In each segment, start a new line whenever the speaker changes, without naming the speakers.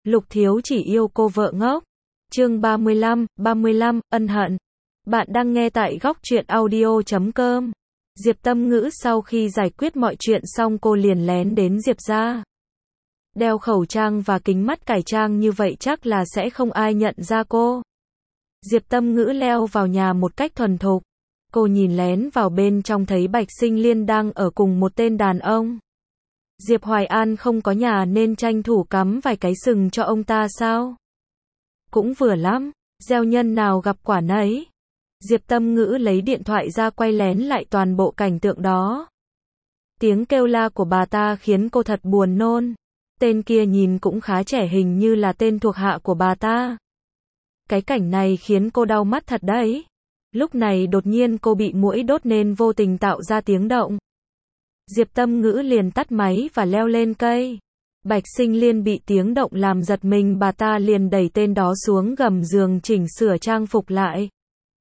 Lục Thiếu chỉ yêu cô vợ ngốc. Chương 35, ân hận. Bạn đang nghe tại góc truyện audio.com. Diệp Tâm Ngữ sau khi giải quyết mọi chuyện xong cô liền lén đến Diệp gia. Đeo khẩu trang và kính mắt cải trang như vậy chắc là sẽ không ai nhận ra cô. Diệp Tâm Ngữ leo vào nhà một cách thuần thục. Cô nhìn lén vào bên trong thấy Bạch Sinh Liên đang ở cùng một tên đàn ông. Diệp Hoài An không có nhà nên tranh thủ cắm vài cái sừng cho ông ta sao? Cũng vừa lắm, gieo nhân nào gặp quả nấy. Diệp Tâm Ngữ lấy điện thoại ra quay lén lại toàn bộ cảnh tượng đó. Tiếng kêu la của bà ta khiến cô thật buồn nôn. Tên kia nhìn cũng khá trẻ, hình như là tên thuộc hạ của bà ta. Cái cảnh này khiến cô đau mắt thật đấy. Lúc này đột nhiên cô bị muỗi đốt nên vô tình tạo ra tiếng động. Diệp Tâm Ngữ liền tắt máy và leo lên cây. Bạch Sinh Liên bị tiếng động làm giật mình, bà ta liền đẩy tên đó xuống gầm giường chỉnh sửa trang phục lại.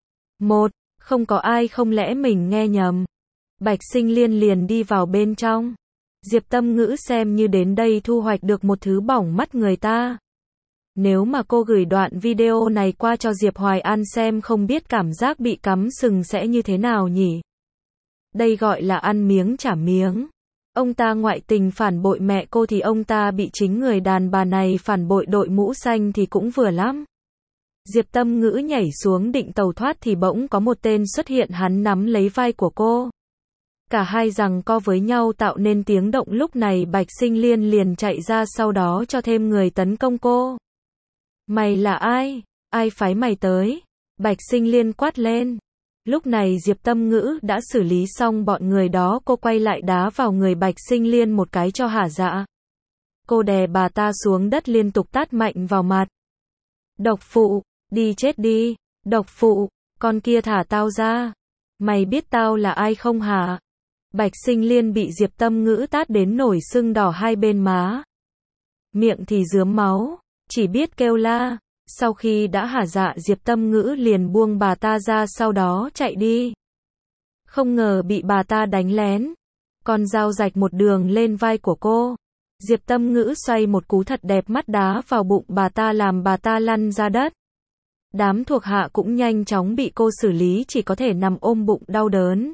Không có ai, không lẽ mình nghe nhầm? Bạch Sinh Liên liền đi vào bên trong. Diệp Tâm Ngữ xem như đến đây thu hoạch được một thứ bỏng mắt người ta. Nếu mà cô gửi đoạn video này qua cho Diệp Hoài An xem không biết cảm giác bị cắm sừng sẽ như thế nào nhỉ? Đây gọi là ăn miếng trả miếng. Ông ta ngoại tình phản bội mẹ cô thì ông ta bị chính người đàn bà này phản bội, đội mũ xanh thì cũng vừa lắm. Diệp Tâm Ngữ nhảy xuống định tẩu thoát thì bỗng có một tên xuất hiện, hắn nắm lấy vai của cô. Cả hai giằng co với nhau tạo nên tiếng động, lúc này Bạch Sinh Liên liền chạy ra, sau đó cho thêm người tấn công cô. Mày là ai? Ai phái mày tới? Bạch Sinh Liên quát lên. Lúc này Diệp Tâm Ngữ đã xử lý xong bọn người đó, cô quay lại đá vào người Bạch Sinh Liên một cái cho hả dạ. Cô đè bà ta xuống đất liên tục tát mạnh vào mặt. Độc phụ, đi chết đi, độc phụ, con kia thả tao ra. Mày biết tao là ai không hả? Bạch Sinh Liên bị Diệp Tâm Ngữ tát đến nổi sưng đỏ hai bên má. Miệng thì rướm máu, chỉ biết kêu la. Sau khi đã hả dạ, Diệp Tâm Ngữ liền buông bà ta ra, sau đó chạy đi. Không ngờ bị bà ta đánh lén. Con dao rạch một đường lên vai của cô. Diệp Tâm Ngữ xoay một cú thật đẹp, mắt đá vào bụng bà ta làm bà ta lăn ra đất. Đám thuộc hạ cũng nhanh chóng bị cô xử lý, chỉ có thể nằm ôm bụng đau đớn.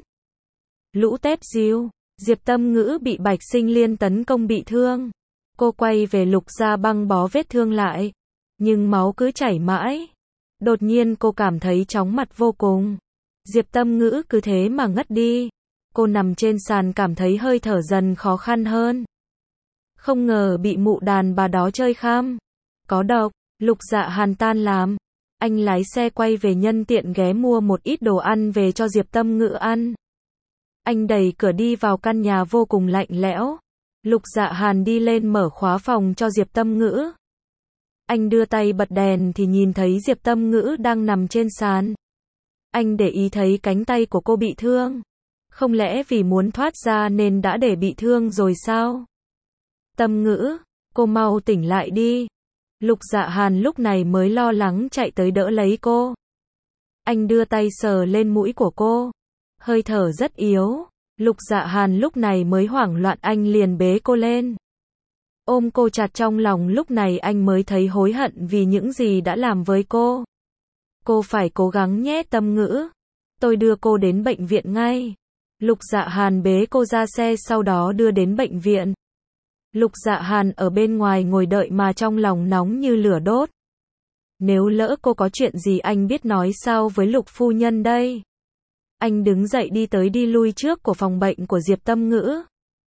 Lũ tép diêu. Diệp Tâm Ngữ bị Bạch Sinh Liên tấn công bị thương. Cô quay về Lục gia băng bó vết thương lại. Nhưng máu cứ chảy mãi. Đột nhiên cô cảm thấy chóng mặt vô cùng. Diệp Tâm Ngữ cứ thế mà ngất đi. Cô nằm trên sàn cảm thấy hơi thở dần khó khăn hơn. Không ngờ bị mụ đàn bà đó chơi khăm. Có độc. Lục Dạ Hàn tan làm. Anh lái xe quay về, nhân tiện ghé mua một ít đồ ăn về cho Diệp Tâm Ngữ ăn. Anh đẩy cửa đi vào căn nhà vô cùng lạnh lẽo. Lục Dạ Hàn đi lên mở khóa phòng cho Diệp Tâm Ngữ. Anh đưa tay bật đèn thì nhìn thấy Diệp Tâm Ngữ đang nằm trên sàn. Anh để ý thấy cánh tay của cô bị thương. Không lẽ vì muốn thoát ra nên đã để bị thương rồi sao? Tâm Ngữ, cô mau tỉnh lại đi. Lục Dạ Hàn lúc này mới lo lắng chạy tới đỡ lấy cô. Anh đưa tay sờ lên mũi của cô. Hơi thở rất yếu. Lục Dạ Hàn lúc này mới hoảng loạn, anh liền bế cô lên. Ôm cô chặt trong lòng, lúc này anh mới thấy hối hận vì những gì đã làm với cô. Cô phải cố gắng nhé Tâm Ngữ. Tôi đưa cô đến bệnh viện ngay. Lục Dạ Hàn bế cô ra xe, sau đó đưa đến bệnh viện. Lục Dạ Hàn ở bên ngoài ngồi đợi mà trong lòng nóng như lửa đốt. Nếu lỡ cô có chuyện gì anh biết nói sao với Lục phu nhân đây? Anh đứng dậy đi tới đi lui trước của phòng bệnh của Diệp Tâm Ngữ.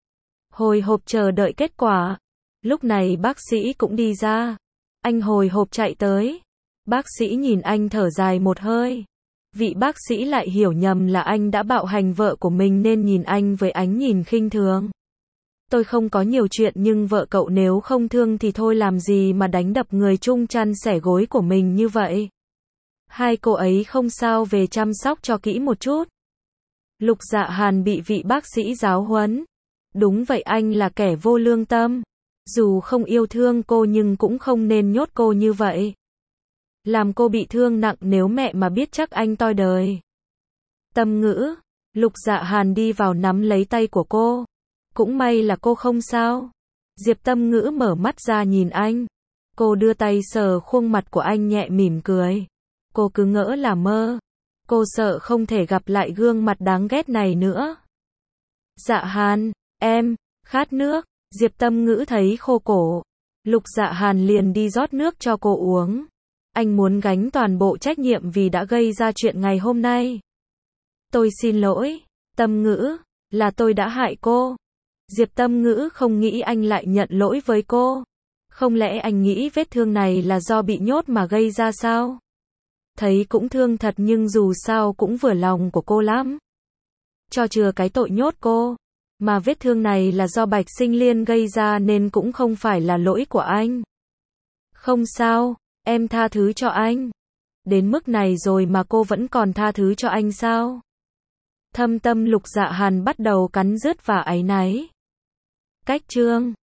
Hồi hộp chờ đợi kết quả. Lúc này bác sĩ cũng đi ra. Anh hồi hộp chạy tới. Bác sĩ nhìn anh thở dài một hơi. Vị bác sĩ lại hiểu nhầm là anh đã bạo hành vợ của mình nên nhìn anh với ánh nhìn khinh thường. Tôi không có nhiều chuyện, nhưng vợ cậu nếu không thương thì thôi, làm gì mà đánh đập người chung chăn sẻ gối của mình như vậy. Hai cô ấy không sao, về chăm sóc cho kỹ một chút. Lục Dạ Hàn bị vị bác sĩ giáo huấn. Đúng vậy, anh là kẻ vô lương tâm. Dù không yêu thương cô nhưng cũng không nên nhốt cô như vậy. Làm cô bị thương nặng, nếu mẹ mà biết chắc anh toi đời. Tâm Ngữ. Lục Dạ Hàn đi vào nắm lấy tay của cô. Cũng may là cô không sao. Diệp Tâm Ngữ mở mắt ra nhìn anh. Cô đưa tay sờ khuôn mặt của anh nhẹ mỉm cười. Cô cứ ngỡ là mơ. Cô sợ không thể gặp lại gương mặt đáng ghét này nữa. Dạ Hàn, em, khát nước. Diệp Tâm Ngữ thấy khô cổ. Lục Dạ Hàn liền đi rót nước cho cô uống. Anh muốn gánh toàn bộ trách nhiệm vì đã gây ra chuyện ngày hôm nay. Tôi xin lỗi, Tâm Ngữ, là tôi đã hại cô. Diệp Tâm Ngữ không nghĩ anh lại nhận lỗi với cô. Không lẽ anh nghĩ vết thương này là do bị nhốt mà gây ra sao? Thấy cũng thương thật nhưng dù sao cũng vừa lòng của cô lắm. Cho chừa cái tội nhốt cô. Mà vết thương này là do Bạch Sinh Liên gây ra nên cũng không phải là lỗi của anh. Không sao, em tha thứ cho anh. Đến mức này rồi mà cô vẫn còn tha thứ cho anh sao? Thâm tâm Lục Dạ Hàn bắt đầu cắn rứt và áy náy. Cách chương